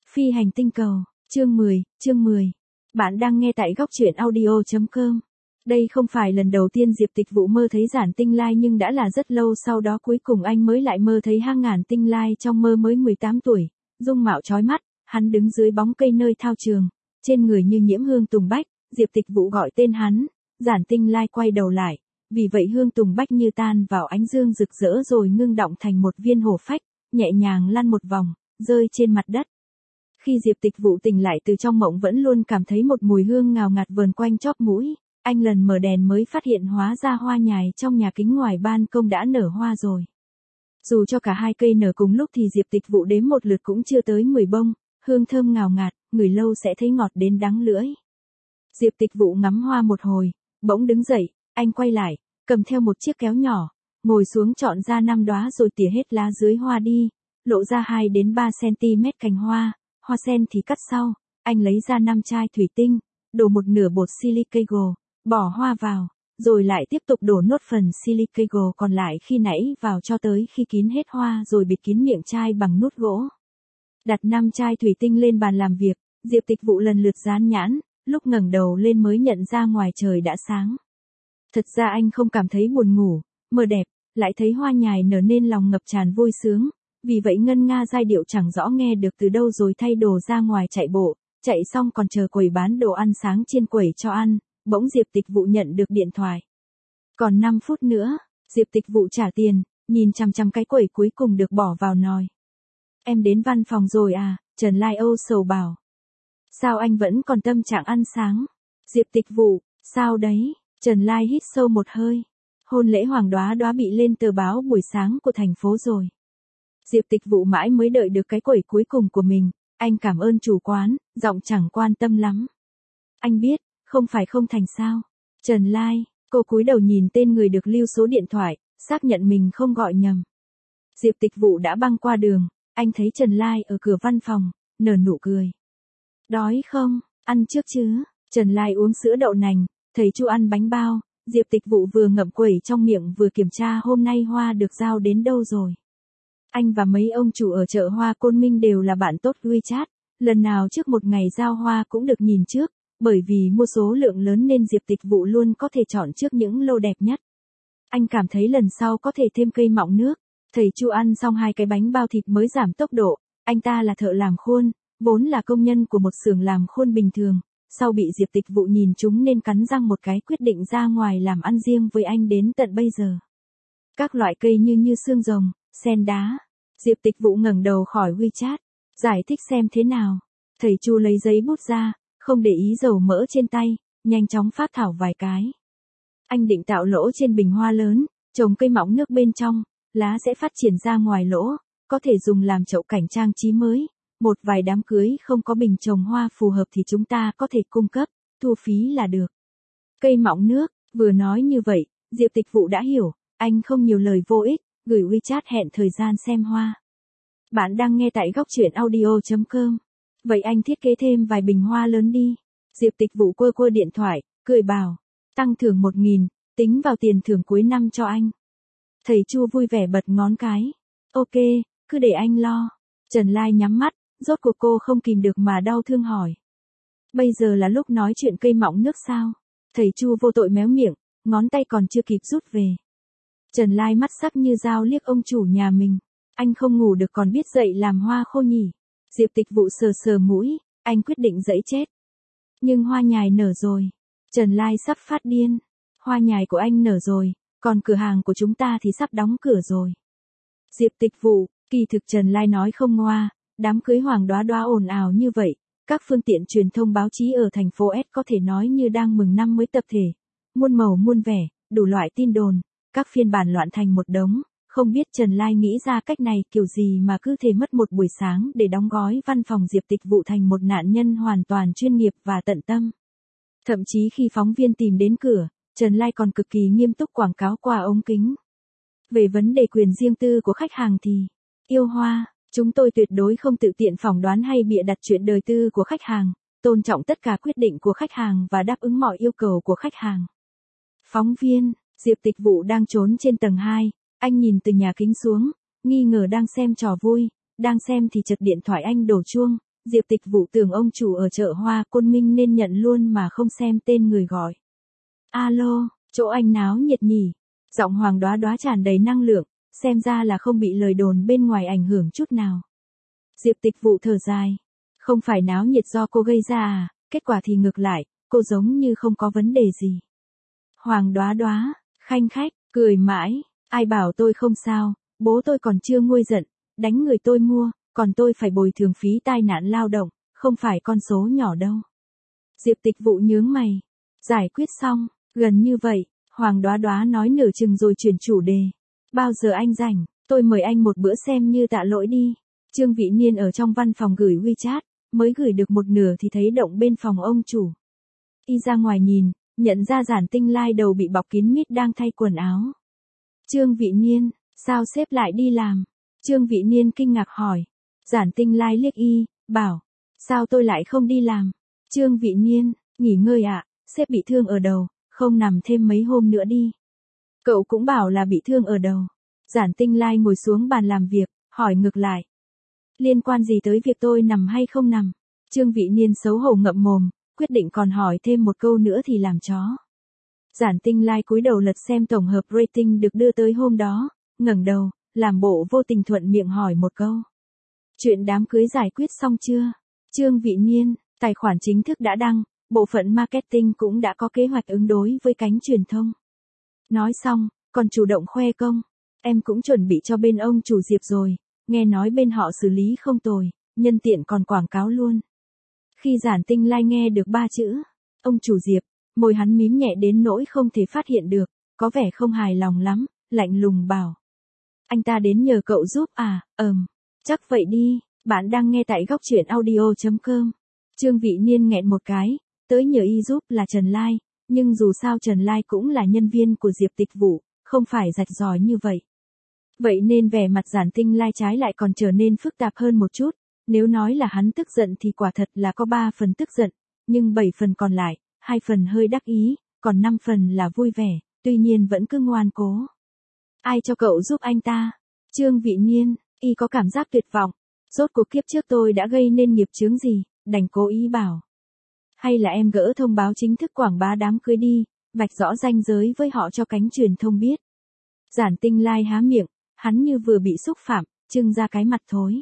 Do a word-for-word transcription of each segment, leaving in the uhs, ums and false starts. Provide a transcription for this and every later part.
Phi hành tinh cầu, chương mười, chương mười. Bạn đang nghe tại góc truyện audio chấm com. Đây không phải lần đầu tiên Diệp Tịch Vụ mơ thấy giản tinh lai, nhưng đã là rất lâu sau đó cuối cùng anh mới lại mơ thấy hang ngàn tinh lai. Trong mơ mới mười tám tuổi, dung mạo chói mắt, hắn đứng dưới bóng cây nơi thao trường, trên người như nhiễm hương tùng bách. Diệp Tịch Vụ gọi tên hắn, giản tinh lai quay đầu lại, vì vậy hương tùng bách như tan vào ánh dương rực rỡ rồi ngưng đọng thành một viên hổ phách, nhẹ nhàng lăn một vòng, rơi trên mặt đất. Khi Diệp Tịch Vụ tỉnh lại từ trong mộng vẫn luôn cảm thấy một mùi hương ngào ngạt vờn quanh chóp mũi, anh lần mở đèn mới phát hiện hóa ra hoa nhài trong nhà kính ngoài ban công đã nở hoa rồi. Dù cho cả hai cây nở cùng lúc thì Diệp Tịch Vụ đếm một lượt cũng chưa tới mười bông, hương thơm ngào ngạt, ngửi lâu sẽ thấy ngọt đến đắng lưỡi. Diệp Tịch Vụ ngắm hoa một hồi, bỗng đứng dậy, anh quay lại, cầm theo một chiếc kéo nhỏ, ngồi xuống chọn ra năm đóa rồi tỉa hết lá dưới hoa đi, lộ ra hai đến ba xăng-ti-mét cành hoa. Hoa sen thì cắt sau, anh lấy ra năm chai thủy tinh, đổ một nửa bột silica gel, bỏ hoa vào, rồi lại tiếp tục đổ nốt phần silica gel còn lại khi nãy vào cho tới khi kín hết hoa rồi bịt kín miệng chai bằng nút gỗ. Đặt năm chai thủy tinh lên bàn làm việc, Diệp Tịch Vụ lần lượt dán nhãn, lúc ngẩng đầu lên mới nhận ra ngoài trời đã sáng. Thật ra anh không cảm thấy buồn ngủ, mơ đẹp, lại thấy hoa nhài nở nên lòng ngập tràn vui sướng. Vì vậy ngân nga giai điệu chẳng rõ nghe được từ đâu rồi thay đồ ra ngoài chạy bộ, chạy xong còn chờ quầy bán đồ ăn sáng trên quầy cho ăn, bỗng Diệp Tịch Vụ nhận được điện thoại. Còn năm phút nữa, Diệp Tịch Vụ trả tiền, nhìn chằm chằm cái quầy cuối cùng được bỏ vào nồi. Em đến văn phòng rồi à, Trần Lai âu sầu bảo. Sao anh vẫn còn tâm trạng ăn sáng? Diệp Tịch Vụ, sao đấy? Trần Lai hít sâu một hơi. Hôn lễ hoàng đóa đóa bị lên tờ báo buổi sáng của thành phố rồi. Diệp Tịch Vụ mãi mới đợi được cái quẩy cuối cùng của mình, anh cảm ơn chủ quán, giọng chẳng quan tâm lắm. Anh biết, không phải không thành sao. Trần Lai, cô cúi đầu nhìn tên người được lưu số điện thoại, xác nhận mình không gọi nhầm. Diệp Tịch Vụ đã băng qua đường, anh thấy Trần Lai ở cửa văn phòng, nở nụ cười. Đói không, ăn trước chứ. Trần Lai uống sữa đậu nành, thầy Chu ăn bánh bao, Diệp Tịch Vụ vừa ngậm quẩy trong miệng vừa kiểm tra hôm nay hoa được giao đến đâu rồi. Anh và mấy ông chủ ở chợ hoa Côn Minh đều là bạn tốt WeChat, lần nào trước một ngày giao hoa cũng được nhìn trước, bởi vì mua số lượng lớn nên Diệp Tịch Vụ luôn có thể chọn trước những lô đẹp nhất. Anh cảm thấy lần sau có thể thêm cây mọng nước. Thầy Chu ăn xong hai cái bánh bao thịt mới giảm tốc độ, anh ta là thợ làm khuôn, vốn là công nhân của một xưởng làm khuôn bình thường, sau bị Diệp Tịch Vụ nhìn trúng nên cắn răng một cái quyết định ra ngoài làm ăn riêng với anh đến tận bây giờ. Các loại cây như như xương rồng, sen đá. Diệp Tịch Vụ ngẩng đầu khỏi WeChat, giải thích xem thế nào. Thầy Chu lấy giấy bút ra, không để ý dầu mỡ trên tay, nhanh chóng phác thảo vài cái. Anh định tạo lỗ trên bình hoa lớn, trồng cây mọng nước bên trong, lá sẽ phát triển ra ngoài lỗ, có thể dùng làm chậu cảnh trang trí mới. Một vài đám cưới không có bình trồng hoa phù hợp thì chúng ta có thể cung cấp, thu phí là được. Cây mọng nước, vừa nói như vậy, Diệp Tịch Vụ đã hiểu, anh không nhiều lời vô ích. Gửi WeChat hẹn thời gian xem hoa. Bạn đang nghe tại góc truyện audio chấm com. Vậy anh thiết kế thêm vài bình hoa lớn đi. Diệp Tịch Vụ quơ quơ điện thoại, cười bảo. Tăng thưởng một nghìn, tính vào tiền thưởng cuối năm cho anh. Thầy Chu vui vẻ bật ngón cái. Ok, cứ để anh lo. Trần Lai nhắm mắt, rốt cuộc cô không kìm được mà đau thương hỏi. Bây giờ là lúc nói chuyện cây mọng nước sao? Thầy Chu vô tội méo miệng, ngón tay còn chưa kịp rút về. Trần Lai mắt sắc như dao liếc ông chủ nhà mình. Anh không ngủ được còn biết dậy làm hoa khô nhỉ. Diệp Tịch Vụ sờ sờ mũi, anh quyết định dẫy chết. Nhưng hoa nhài nở rồi. Trần Lai sắp phát điên. Hoa nhài của anh nở rồi, còn cửa hàng của chúng ta thì sắp đóng cửa rồi. Diệp Tịch Vụ, kỳ thực Trần Lai nói không ngoa, đám cưới hoàng đóa đóa ồn ào như vậy. Các phương tiện truyền thông báo chí ở thành phố S có thể nói như đang mừng năm mới tập thể. Muôn màu muôn vẻ, đủ loại tin đồn. Các phiên bản loạn thành một đống, không biết Trần Lai nghĩ ra cách này kiểu gì mà cứ thể mất một buổi sáng để đóng gói văn phòng Diệp Tịch Vụ thành một nạn nhân hoàn toàn chuyên nghiệp và tận tâm. Thậm chí khi phóng viên tìm đến cửa, Trần Lai còn cực kỳ nghiêm túc quảng cáo qua ống kính. Về vấn đề quyền riêng tư của khách hàng thì, yêu hoa, chúng tôi tuyệt đối không tự tiện phỏng đoán hay bịa đặt chuyện đời tư của khách hàng, tôn trọng tất cả quyết định của khách hàng và đáp ứng mọi yêu cầu của khách hàng. Phóng viên, Diệp Tịch Vụ đang trốn trên tầng hai, anh nhìn từ nhà kính xuống, nghi ngờ đang xem trò vui, đang xem thì chợt điện thoại anh đổ chuông, Diệp Tịch Vụ tưởng ông chủ ở chợ Hoa Côn Minh nên nhận luôn mà không xem tên người gọi. Alo, chỗ anh náo nhiệt nhỉ? Giọng Hoàng Đóa Đóa tràn đầy năng lượng, xem ra là không bị lời đồn bên ngoài ảnh hưởng chút nào. Diệp Tịch Vụ thở dài. Không phải náo nhiệt do cô gây ra à, kết quả thì ngược lại, cô giống như không có vấn đề gì. Hoàng Đóa Đóa, khanh khách, cười mãi, ai bảo tôi không sao, bố tôi còn chưa nguôi giận, đánh người tôi mua, còn tôi phải bồi thường phí tai nạn lao động, không phải con số nhỏ đâu. Diệp Tịch Vụ nhướng mày, giải quyết xong, gần như vậy, Hoàng Đóa Đóa nói nửa chừng rồi chuyển chủ đề. Bao giờ anh rảnh, tôi mời anh một bữa xem như tạ lỗi đi. Trương Vị Niên ở trong văn phòng gửi WeChat, mới gửi được một nửa thì thấy động bên phòng ông chủ. Y ra ngoài nhìn, nhận ra Giản Tinh Lai đầu bị bọc kín mít đang thay quần áo. Trương Vị Niên, sao sếp lại đi làm? Trương Vị Niên kinh ngạc hỏi. Giản Tinh Lai liếc y, bảo, sao tôi lại không đi làm? Trương Vị Niên, nghỉ ngơi ạ, à, sếp bị thương ở đầu, không nằm thêm mấy hôm nữa đi. Cậu cũng bảo là bị thương ở đầu. Giản Tinh Lai ngồi xuống bàn làm việc, hỏi ngược lại. Liên quan gì tới việc tôi nằm hay không nằm? Trương Vị Niên xấu hổ ngậm mồm, quyết định còn hỏi thêm một câu nữa thì làm chó. Giản Tinh Lai cúi đầu lật xem tổng hợp rating được đưa tới hôm đó, ngẩng đầu, làm bộ vô tình thuận miệng hỏi một câu. Chuyện đám cưới giải quyết xong chưa? Trương Vị Niên, tài khoản chính thức đã đăng, bộ phận marketing cũng đã có kế hoạch ứng đối với cánh truyền thông. Nói xong, còn chủ động khoe công. Em cũng chuẩn bị cho bên ông chủ Diệp rồi, nghe nói bên họ xử lý không tồi, nhân tiện còn quảng cáo luôn. Khi Giản Tinh Lai nghe được ba chữ, ông chủ Diệp, môi hắn mím nhẹ đến nỗi không thể phát hiện được, có vẻ không hài lòng lắm, lạnh lùng bảo. Anh ta đến nhờ cậu giúp à, ừm, chắc vậy đi, bạn đang nghe tại góc truyện audio chấm com. Trương Vị Niên nghẹn một cái, tới nhờ y giúp là Trần Lai, nhưng dù sao Trần Lai cũng là nhân viên của Diệp Tịch Vụ, không phải rạch ròi như vậy. Vậy nên vẻ mặt Giản Tinh Lai trái lại còn trở nên phức tạp hơn một chút, nếu nói là hắn tức giận thì quả thật là có ba phần tức giận, nhưng bảy phần còn lại, hai phần hơi đắc ý, còn năm phần là vui vẻ, tuy nhiên vẫn cứ ngoan cố. Ai cho cậu giúp anh ta? Trương Vị Niên, y có cảm giác tuyệt vọng, rốt cuộc kiếp trước tôi đã gây nên nghiệp chướng gì, đành cố ý bảo. Hay là em gỡ thông báo chính thức quảng bá đám cưới đi, vạch rõ ranh giới với họ cho cánh truyền thông biết. Giản Tinh Lai há miệng, hắn như vừa bị xúc phạm, trưng ra cái mặt thối.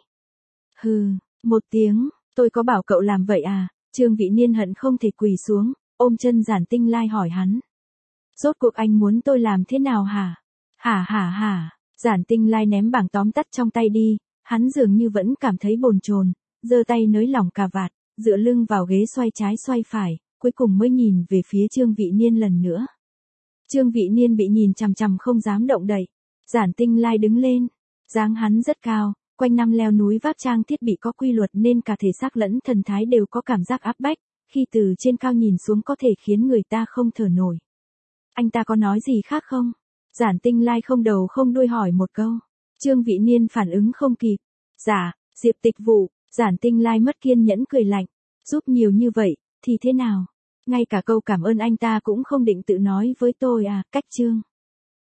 Hừ, một tiếng, tôi có bảo cậu làm vậy à? Trương Vị Niên hận không thể quỳ xuống, ôm chân Giản Tinh Lai hỏi hắn. Rốt cuộc anh muốn tôi làm thế nào hả? Hả hả hả, Giản Tinh Lai ném bảng tóm tắt trong tay đi, hắn dường như vẫn cảm thấy bồn chồn, giơ tay nới lỏng cà vạt, dựa lưng vào ghế xoay trái xoay phải, cuối cùng mới nhìn về phía Trương Vị Niên lần nữa. Trương Vị Niên bị nhìn chằm chằm không dám động đậy. Giản Tinh Lai đứng lên, dáng hắn rất cao, quanh năm leo núi vác trang thiết bị có quy luật nên cả thể xác lẫn thần thái đều có cảm giác áp bách, khi từ trên cao nhìn xuống có thể khiến người ta không thở nổi. Anh ta có nói gì khác không? Giản Tinh Lai không đầu không đuôi hỏi một câu. Trương Vị Niên phản ứng không kịp. Dạ, Diệp Tịch Vụ. Giản Tinh Lai mất kiên nhẫn cười lạnh. Giúp nhiều như vậy, thì thế nào? Ngay cả câu cảm ơn anh ta cũng không định tự nói với tôi à, cách Trương.